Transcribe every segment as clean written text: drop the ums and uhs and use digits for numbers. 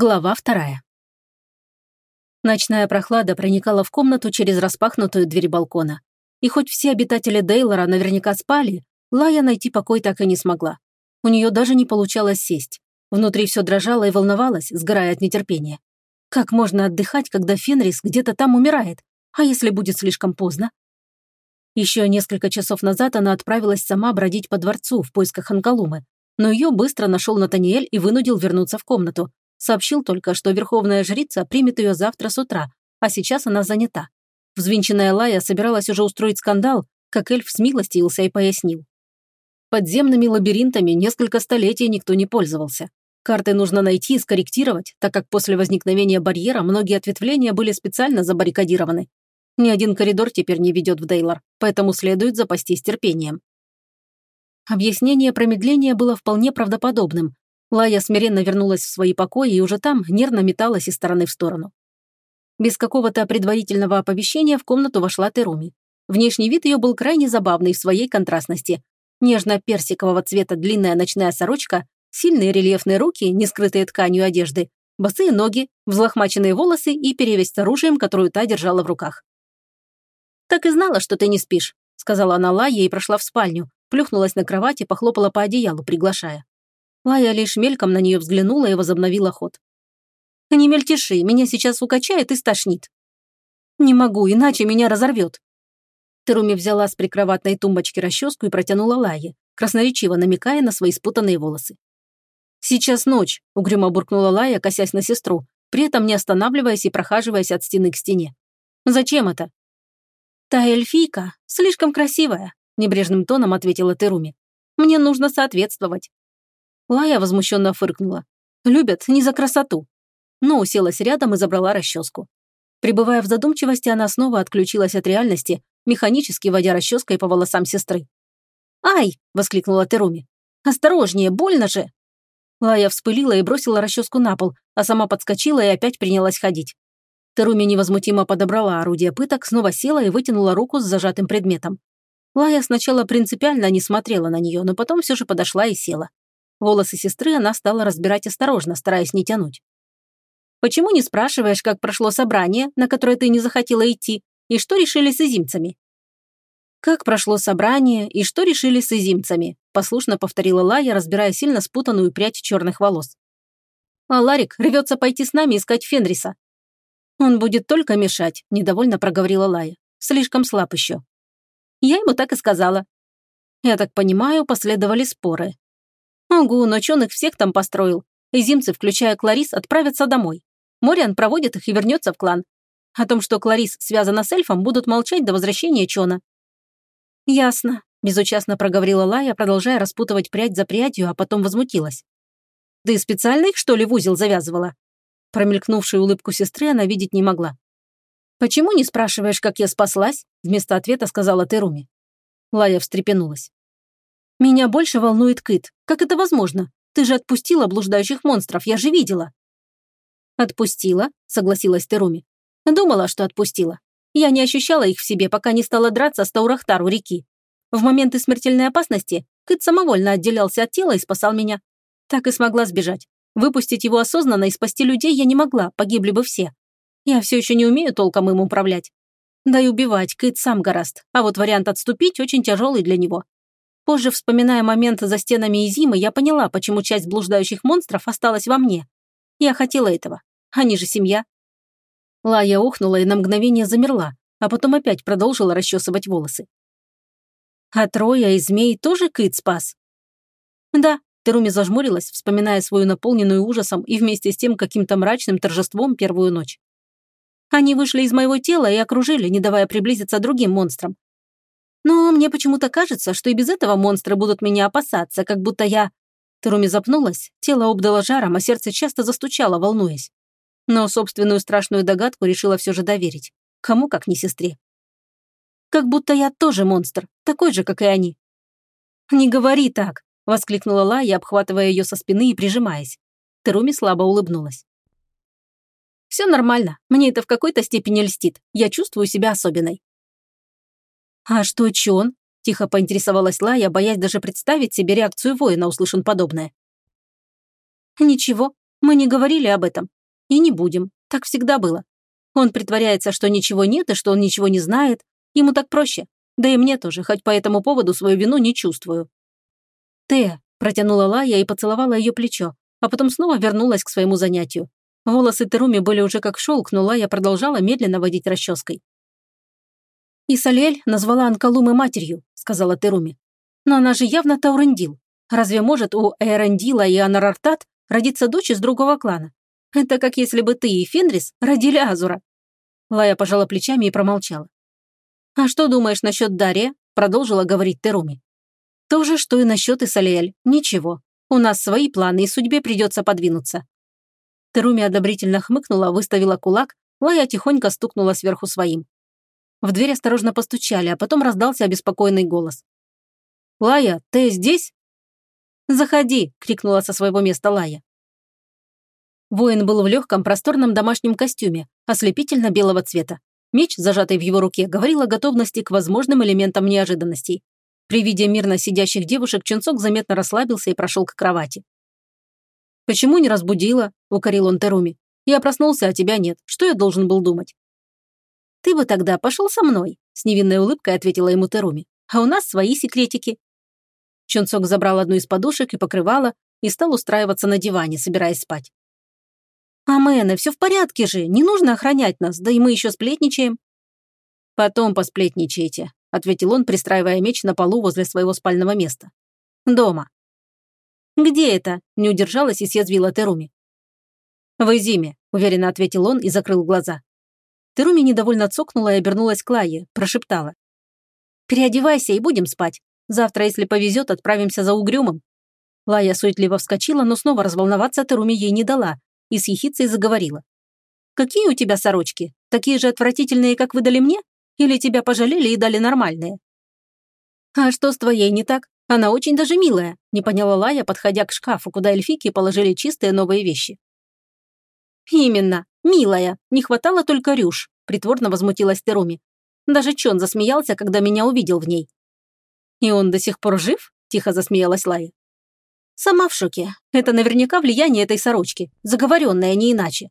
Глава 2. Ночная прохлада проникала в комнату через распахнутую дверь балкона. И хоть все обитатели Дейлора наверняка спали, Лая найти покой так и не смогла. У нее даже не получалось сесть. Внутри все дрожало и волновалось, сгорая от нетерпения. Как можно отдыхать, когда Фенрис где-то там умирает? А если будет слишком поздно? Еще несколько часов назад она отправилась сама бродить по дворцу в поисках Анкалумы, но ее быстро нашел Натаниэль и вынудил вернуться в комнату. Сообщил только, что верховная жрица примет ее завтра с утра, а сейчас она занята. Взвинченная Лая собиралась уже устроить скандал, как эльф смилостивился и пояснил. Подземными лабиринтами несколько столетий никто не пользовался. Карты нужно найти и скорректировать, так как после возникновения барьера многие ответвления были специально забаррикадированы. Ни один коридор теперь не ведет в Дейлор, поэтому следует запастись терпением. Объяснение промедления было вполне правдоподобным. Лая смиренно вернулась в свои покои и уже там нервно металась из стороны в сторону. Без какого-то предварительного оповещения в комнату вошла Теруми. Внешний вид ее был крайне забавный в своей контрастности. Нежно-персикового цвета длинная ночная сорочка, сильные рельефные руки, не скрытые тканью одежды, босые ноги, взлохмаченные волосы и перевязь с оружием, которую та держала в руках. «Так и знала, что ты не спишь», — сказала она Лае и прошла в спальню, плюхнулась на кровать и похлопала по одеялу, приглашая. Лая лишь мельком на нее взглянула и возобновила ход. «Не мельтеши, меня сейчас укачает и стошнит». «Не могу, иначе меня разорвет». Теруми взяла с прикроватной тумбочки расческу и протянула Лае, красноречиво намекая на свои спутанные волосы. «Сейчас ночь», — угрюмо буркнула Лая, косясь на сестру, при этом не останавливаясь и прохаживаясь от стены к стене. «Зачем это?» «Та эльфийка слишком красивая», — небрежным тоном ответила Теруми. «Мне нужно соответствовать». Лая возмущенно фыркнула. «Любят не за красоту». Но уселась рядом и забрала расческу. Пребывая в задумчивости, она снова отключилась от реальности, механически водя расческой по волосам сестры. «Ай!» – воскликнула Теруми. «Осторожнее, больно же!» Лая вспылила и бросила расческу на пол, а сама подскочила и опять принялась ходить. Теруми невозмутимо подобрала орудие пыток, снова села и вытянула руку с зажатым предметом. Лая сначала принципиально не смотрела на нее, но потом все же подошла и села. Волосы сестры она стала разбирать осторожно, стараясь не тянуть. «Почему не спрашиваешь, как прошло собрание, на которое ты не захотела идти, и что решили с изимцами?» «Как прошло собрание, и что решили с изимцами?» послушно повторила Лая, разбирая сильно спутанную прядь черных волос. «А Ларик рвется пойти с нами искать Фенриса». «Он будет только мешать», – недовольно проговорила Лая. «Слишком слаб еще». «Я ему так и сказала». «Я так понимаю, последовали споры». «Ого, но чё он их всех там построил? Изимцы, включая Кларис, отправятся домой. Мориан проводит их и вернется в клан. О том, что Кларис связана с эльфом, будут молчать до возвращения Чона». «Ясно», – безучастно проговорила Лая, продолжая распутывать прядь за прядью, а потом возмутилась. «Ты специально их, что ли, в узел завязывала?» Промелькнувшую улыбку сестры она видеть не могла. «Почему не спрашиваешь, как я спаслась?» – вместо ответа сказала Теруми. Лая встрепенулась. «Меня больше волнует Кыт. Как это возможно? Ты же отпустила блуждающих монстров, я же видела». «Отпустила», — согласилась Теруми. «Думала, что отпустила. Я не ощущала их в себе, пока не стала драться с Таурахтар у реки. В моменты смертельной опасности Кыт самовольно отделялся от тела и спасал меня. Так и смогла сбежать. Выпустить его осознанно и спасти людей я не могла, погибли бы все. Я все еще не умею толком им управлять. Да и убивать Кыт сам гораст, а вот вариант отступить очень тяжелый для него. Позже, вспоминая момент за стенами Изимы, я поняла, почему часть блуждающих монстров осталась во мне. Я хотела этого. Они же семья». Лая охнула и на мгновение замерла, а потом опять продолжила расчесывать волосы. «А Троя и змей тоже Кыт спас?» «Да», — Теруми зажмурилась, вспоминая свою наполненную ужасом и вместе с тем каким-то мрачным торжеством первую ночь. «Они вышли из моего тела и окружили, не давая приблизиться другим монстрам. Но мне почему-то кажется, что и без этого монстры будут меня опасаться, как будто я...» Теруми запнулась, тело обдало жаром, а сердце часто застучало, волнуясь. Но собственную страшную догадку решила все же доверить. Кому, как не сестре. «Как будто я тоже монстр, такой же, как и они». «Не говори так!» – воскликнула Лая, обхватывая ее со спины и прижимаясь. Теруми слабо улыбнулась. «Все нормально, мне это в какой-то степени льстит, я чувствую себя особенной». «А что Чон?» – тихо поинтересовалась Лая, боясь даже представить себе реакцию воина, услышан подобное. «Ничего, Мы не говорили об этом. И не будем. Так всегда было. Он притворяется, что ничего нет и что он ничего не знает. Ему так проще. Да и мне тоже, хоть по этому поводу свою вину не чувствую». «Тея», – протянула Лая и поцеловала ее плечо, а потом снова вернулась к своему занятию. Волосы Теруми были уже как шелк, но Лая продолжала медленно водить расческой. «Исалиэль назвала Анкалумы матерью», – сказала Теруми. «Но она же явно Таурендил. Разве может у Эрендила и Анарартат родиться дочь из другого клана? Это как если бы ты и Фенрис родили Азура». Лая пожала плечами и промолчала. «А что думаешь насчет Дария?» – продолжила говорить Теруми. «То же, что и насчет Исалиэль. Ничего. У нас свои планы, и судьбе придется подвинуться». Теруми одобрительно хмыкнула, выставила кулак, Лая тихонько стукнула сверху своим. В дверь осторожно постучали, а потом раздался обеспокоенный голос. «Лая, ты здесь?» «Заходи!» – крикнула со своего места Лая. Воин был в легком просторном домашнем костюме, ослепительно белого цвета. Меч, зажатый в его руке, говорил о готовности к возможным элементам неожиданностей. При виде мирно сидящих девушек Чунцок заметно расслабился и прошел к кровати. «Почему не разбудила?» – укорил он Теруми. «Я проснулся, а тебя нет. Что я должен был думать?» «Ты бы тогда пошел со мной», – с невинной улыбкой ответила ему Теруми. «А у нас свои секретики». Чунцок забрал одну из подушек и покрывала и стал устраиваться на диване, собираясь спать. «Амене, все в порядке же, не нужно охранять нас, да и мы еще сплетничаем». «Потом посплетничаете», – ответил он, пристраивая меч на полу возле своего спального места. «Дома». «Где это?» – не удержалась и съязвила Теруми. «В Изиме», – уверенно ответил он и закрыл глаза. Теруми недовольно цокнула и обернулась к Лае, прошептала. «Переодевайся и будем спать. Завтра, если повезет, отправимся за Угрюмом». Лая суетливо вскочила, но снова разволноваться Теруми ей не дала и с ехицей заговорила. «Какие у тебя сорочки? Такие же отвратительные, как выдали мне? Или тебя пожалели и дали нормальные?» «А что с твоей не так? Она очень даже милая», не поняла Лая, подходя к шкафу, куда эльфийки положили чистые новые вещи. «Именно, милая, не хватало только рюш», притворно возмутилась Теруми. «Даже Чон засмеялся, когда меня увидел в ней». «И он до сих пор жив?» тихо засмеялась Лая. «Сама в шоке. Это наверняка влияние этой сорочки, заговоренное не иначе».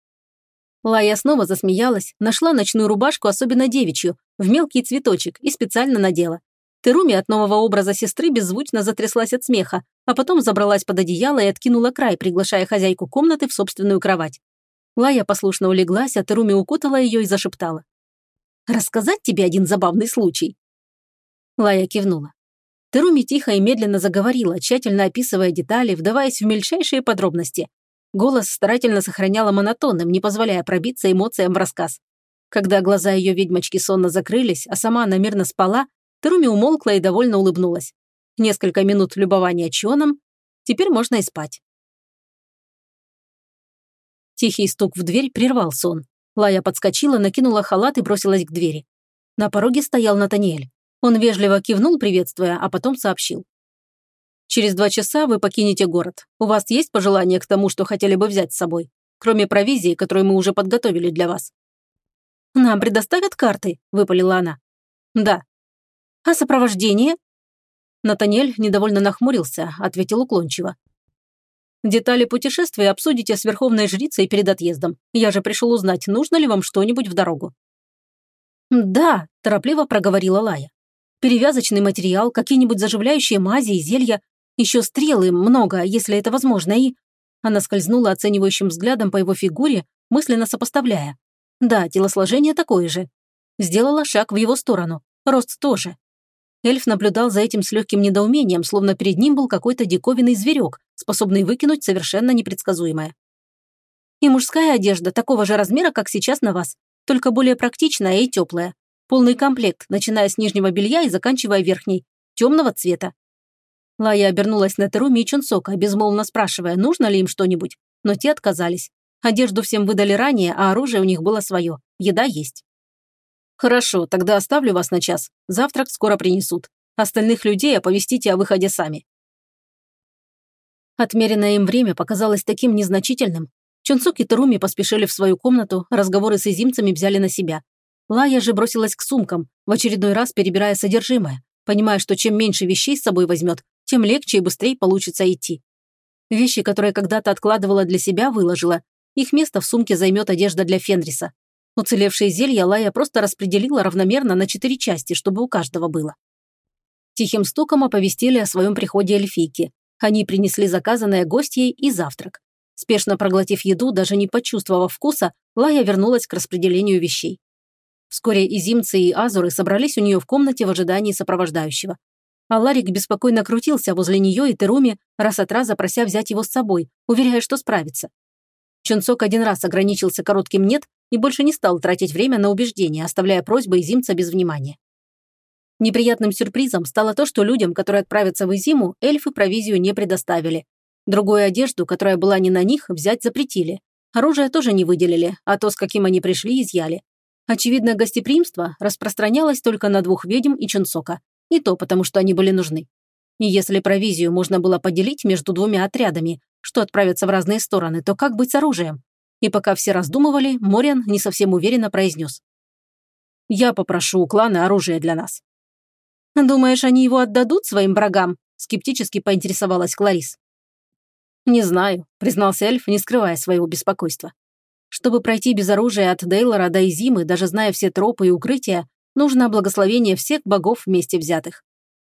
Лая снова засмеялась, нашла ночную рубашку, особенно девичью, в мелкий цветочек и специально надела. Теруми от нового образа сестры беззвучно затряслась от смеха, а потом забралась под одеяло и откинула край, приглашая хозяйку комнаты в собственную кровать. Лая послушно улеглась, а Теруми укутала ее и зашептала. «Рассказать тебе один забавный случай?» Лая кивнула. Теруми тихо и медленно заговорила, тщательно описывая детали, вдаваясь в мельчайшие подробности. Голос старательно сохраняла монотонным, не позволяя пробиться эмоциям в рассказ. Когда глаза ее ведьмочки сонно закрылись, а сама она мирно спала, Теруми умолкла и довольно улыбнулась. Несколько минут любования Чоном. Теперь можно и спать. Тихий стук в дверь прервал сон. Лая подскочила, накинула халат и бросилась к двери. На пороге стоял Натаниэль. Он вежливо кивнул, приветствуя, а потом сообщил. «Через 2 часа вы покинете город. У вас есть пожелания к тому, что хотели бы взять с собой? Кроме провизии, которую мы уже подготовили для вас». «Нам предоставят карты?» – выпалила она. «Да». «А сопровождение?» Натаниэль недовольно нахмурился, ответил уклончиво. «Детали путешествия обсудите с верховной жрицей перед отъездом. Я же пришел узнать, нужно ли вам что-нибудь в дорогу». «Да», – торопливо проговорила Лая. «Перевязочный материал, какие-нибудь заживляющие мази и зелья, еще стрелы много, если это возможно, и...» Она скользнула оценивающим взглядом по его фигуре, мысленно сопоставляя. «Да, телосложение такое же». Сделала шаг в его сторону. Рост тоже. Эльф наблюдал за этим с легким недоумением, словно перед ним был какой-то диковинный зверек, способный выкинуть совершенно непредсказуемое. «И мужская одежда такого же размера, как сейчас на вас, только более практичная и теплая. Полный комплект, начиная с нижнего белья и заканчивая верхней, темного цвета». Лая обернулась на Теруми и Чунсока, безмолвно спрашивая, нужно ли им что-нибудь, но те отказались. Одежду всем выдали ранее, а оружие у них было свое, еда есть. «Хорошо, тогда оставлю вас на час. Завтрак скоро принесут. Остальных людей оповестите о выходе сами». Отмеренное им время показалось таким незначительным. Чунсок и Теруми поспешили в свою комнату, разговоры с изимцами взяли на себя. Лая же бросилась к сумкам, в очередной раз перебирая содержимое, понимая, что чем меньше вещей с собой возьмет, тем легче и быстрее получится идти. Вещи, которые когда-то откладывала для себя, выложила. Их место в сумке займет одежда для Фенриса. Уцелевшие зелья Лая просто распределила равномерно на 4 части, чтобы у каждого было. Тихим стуком оповестили о своем приходе эльфийки. Они принесли заказанное гостьей и завтрак. Спешно проглотив еду, даже не почувствовав вкуса, Лая вернулась к распределению вещей. Вскоре и Зимцы, и Азуры собрались у нее в комнате в ожидании сопровождающего. А Ларик беспокойно крутился возле нее и Теруми, раз от раза прося взять его с собой, уверяя, что справится. Чунцок один раз ограничился коротким «нет» и больше не стал тратить время на убеждения, оставляя просьбы Изимца без внимания. Неприятным сюрпризом стало то, что людям, которые отправятся в Изиму, эльфы провизию не предоставили. Другую одежду, которая была не на них, взять запретили. Оружие тоже не выделили, а то, с каким они пришли, изъяли. Очевидно, гостеприимство распространялось только на 2 ведьм и Чунцока. И то потому, что они были нужны. И если провизию можно было поделить между 2 отрядами, что отправятся в разные стороны, то как быть с оружием? И пока все раздумывали, Мориан не совсем уверенно произнес. «Я попрошу у клана оружие для нас». «Думаешь, они его отдадут своим врагам?» – скептически поинтересовалась Кларис. «Не знаю», – признался эльф, не скрывая своего беспокойства. Чтобы пройти без оружия от Дейлора до Изимы, даже зная все тропы и укрытия, нужно благословение всех богов вместе взятых.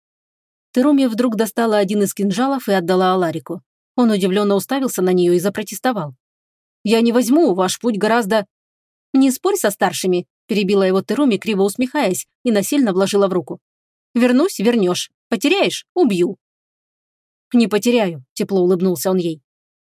Теруми вдруг достала один из кинжалов и отдала Аларику. Он удивленно уставился на нее и запротестовал. «Я не возьму, ваш путь гораздо...» «Не спорь со старшими», – перебила его Теруми, криво усмехаясь, и насильно вложила в руку. «Вернусь, вернешь. Потеряешь – убью». «Не потеряю», – тепло улыбнулся он ей.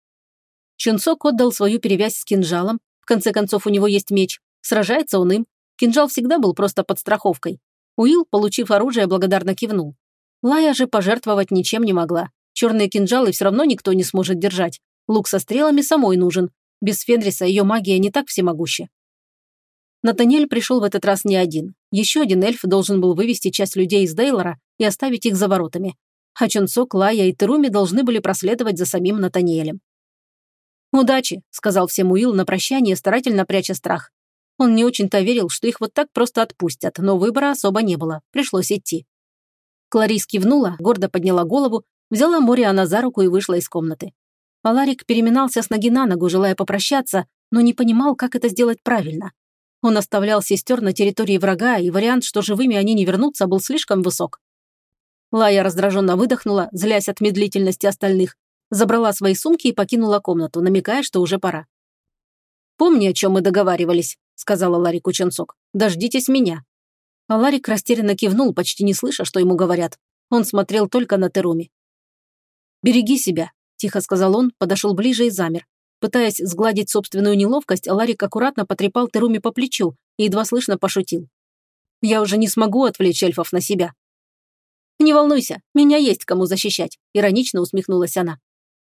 Чунцок отдал свою перевязь с кинжалом, в конце концов у него есть меч, сражается он им. Кинжал всегда был просто подстраховкой. Уилл, получив оружие, благодарно кивнул. Лая же пожертвовать ничем не могла. Черные кинжалы все равно никто не сможет держать. Лук со стрелами самой нужен. Без Фенриса ее магия не так всемогуща. Натаниэль пришел в этот раз не один. Еще один эльф должен был вывести часть людей из Дейлора и оставить их за воротами. А Чунцок, Лая и Теруми должны были проследовать за самим Натаниэлем. «Удачи», – сказал всем Уилл на прощание, старательно пряча страх. Он не очень-то верил, что их вот так просто отпустят, но выбора особо не было, пришлось идти. Кларис кивнула, гордо подняла голову, взяла Мориана за руку и вышла из комнаты. Аларик переминался с ноги на ногу, желая попрощаться, но не понимал, как это сделать правильно. Он оставлял сестер на территории врага, и вариант, что живыми они не вернутся, был слишком высок. Лая раздраженно выдохнула, злясь от медлительности остальных, забрала свои сумки и покинула комнату, намекая, что уже пора. «Помни, о чем мы договаривались», – сказала Ларику Чунцок. «Дождитесь меня». А Ларик растерянно кивнул, почти не слыша, что ему говорят. Он смотрел только на Теруми. «Береги себя», – тихо сказал он, подошел ближе и замер. Пытаясь сгладить собственную неловкость, Ларик аккуратно потрепал Теруми по плечу и едва слышно пошутил. «Я уже не смогу отвлечь эльфов на себя». «Не волнуйся, меня есть кому защищать», – иронично усмехнулась она.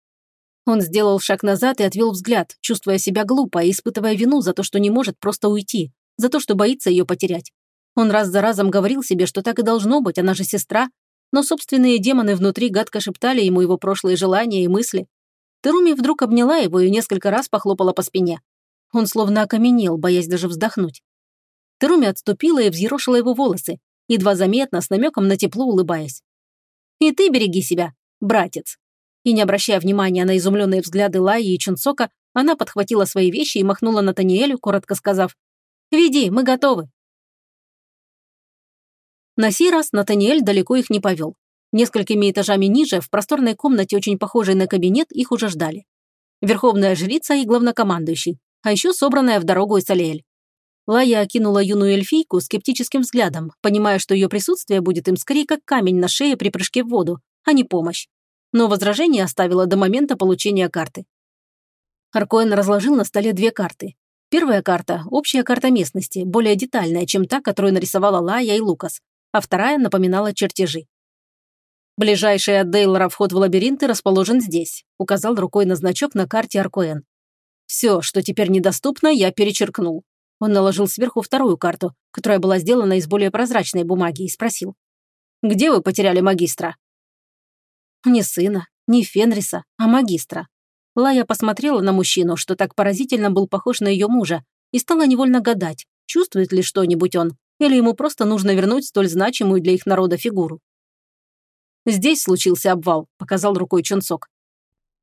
Он сделал шаг назад и отвел взгляд, чувствуя себя глупо и испытывая вину за то, что не может просто уйти, за то, что боится ее потерять. Он раз за разом говорил себе, что так и должно быть, она же сестра, но собственные демоны внутри гадко шептали ему его прошлые желания и мысли. Теруми вдруг обняла его и несколько раз похлопала по спине. Он словно окаменел, боясь даже вздохнуть. Теруми отступила и взъерошила его волосы, едва заметно, с намеком на тепло улыбаясь. «И ты береги себя, братец». И не обращая внимания на изумленные взгляды Лаи и Чунцока, она подхватила свои вещи и махнула Натаниэлю, коротко сказав: «Веди, мы готовы». На сей раз Натаниэль далеко их не повел. Несколькими этажами ниже, в просторной комнате, очень похожей на кабинет, их уже ждали. Верховная жрица и главнокомандующий, а еще собранная в дорогу Исалиэль. Лая окинула юную эльфийку скептическим взглядом, понимая, что ее присутствие будет им скорее как камень на шее при прыжке в воду, а не помощь. Но возражение оставила до момента получения карты. Аркоэн разложил на столе 2 карты. Первая карта – общая карта местности, более детальная, чем та, которую нарисовала Лая и Лукас, а вторая напоминала чертежи. «Ближайший от Дейлора вход в лабиринты расположен здесь», – указал рукой на значок на карте Аркоэн. «Все, что теперь недоступно, я перечеркнул». Он наложил сверху вторую карту, которая была сделана из более прозрачной бумаги, и спросил: «Где вы потеряли магистра?» Не сына, не Фенриса, а магистра. Лая посмотрела на мужчину, что так поразительно был похож на ее мужа, и стала невольно гадать, чувствует ли что-нибудь он, или ему просто нужно вернуть столь значимую для их народа фигуру. «Здесь случился обвал», – показал рукой Чунцок.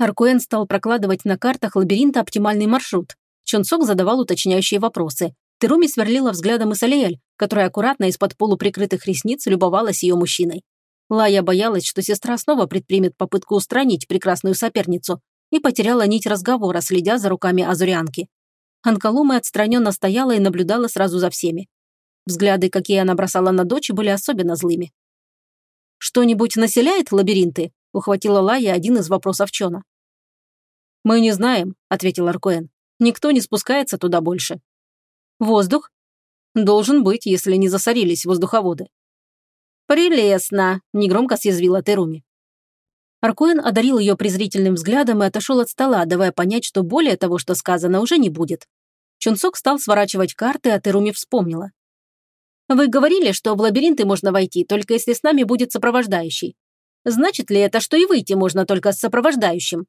Аркуэн стал прокладывать на картах лабиринта оптимальный маршрут. Чонсок задавал уточняющие вопросы. Теруми сверлила взглядом Исалиэль, которая аккуратно из-под полуприкрытых ресниц любовалась ее мужчиной. Лая боялась, что сестра снова предпримет попытку устранить прекрасную соперницу, и потеряла нить разговора, следя за руками азурианки. Анкалуме отстраненно стояла и наблюдала сразу за всеми. Взгляды, какие она бросала на дочь, были особенно злыми. «Что-нибудь населяет лабиринты?» – ухватила Лая один из вопросов Чона. «Мы не знаем», – ответил Аркуэн. «Никто не спускается туда больше». «Воздух?» «Должен быть, если не засорились воздуховоды». «Прелестно», – негромко съязвила Теруми. Аркуэн одарил ее презрительным взглядом и отошел от стола, давая понять, что более того, что сказано, уже не будет. Чунсок стал сворачивать карты, а Теруми вспомнила. «Вы говорили, что в лабиринты можно войти, только если с нами будет сопровождающий. Значит ли это, что и выйти можно только с сопровождающим?»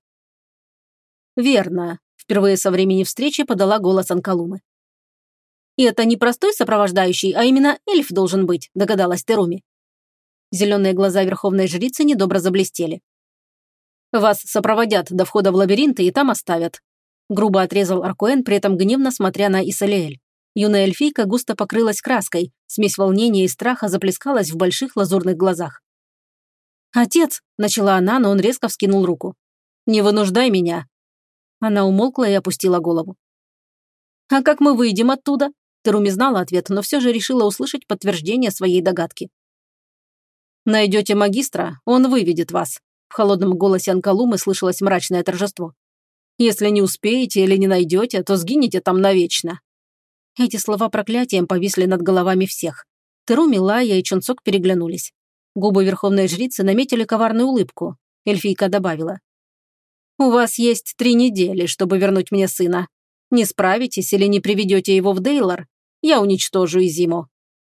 «Верно», – впервые со времени встречи подала голос Анкалумы. «И это не простой сопровождающий, а именно эльф должен быть», – догадалась Теруми. Зеленые глаза верховной жрицы недобро заблестели. «Вас сопроводят до входа в лабиринты и там оставят», – грубо отрезал Аркуэн, при этом гневно смотря на Исалиэль. Юная эльфийка густо покрылась краской, смесь волнения и страха заплескалась в больших лазурных глазах. «Отец!» – начала она, но он резко вскинул руку. «Не вынуждай меня!» Она умолкла и опустила голову. «А как мы выйдем оттуда?» Теруми знала ответ, но все же решила услышать подтверждение своей догадки. «Найдете магистра, он выведет вас», – в холодном голосе Анкалумы слышалось мрачное торжество. «Если не успеете или не найдете, то сгинете там навечно». Эти слова проклятием повисли над головами всех. Теруми, Лая и Чунсок переглянулись. Губы верховной жрицы наметили коварную улыбку. Эльфийка добавила. «У вас есть 3 недели, чтобы вернуть мне сына. Не справитесь или не приведете его в Дейлор, я уничтожу Изиму».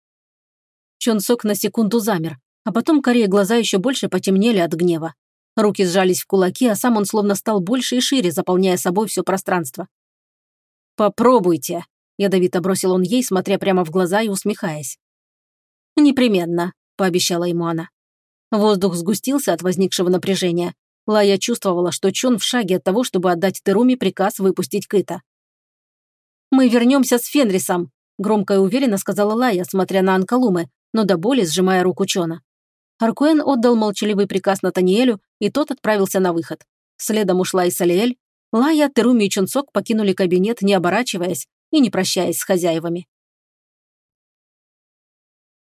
Чунсок на секунду замер, а потом карие глаза еще больше потемнели от гнева. Руки сжались в кулаки, а сам он словно стал больше и шире, заполняя собой все пространство. «Попробуйте», – ядовито бросил он ей, смотря прямо в глаза и усмехаясь. «Непременно», – пообещала ему она. Воздух сгустился от возникшего напряжения. Лая чувствовала, что Чон в шаге от того, чтобы отдать Теруми приказ выпустить Кыта. «Мы вернемся с Фенрисом», – громко и уверенно сказала Лая, смотря на Анкалумы, но до боли сжимая руку Чона. Аркуэн отдал молчаливый приказ Натаниэлю, и тот отправился на выход. Следом ушла Исалиэль. Лая, Теруми и Чунсок покинули кабинет, не оборачиваясь и не прощаясь с хозяевами.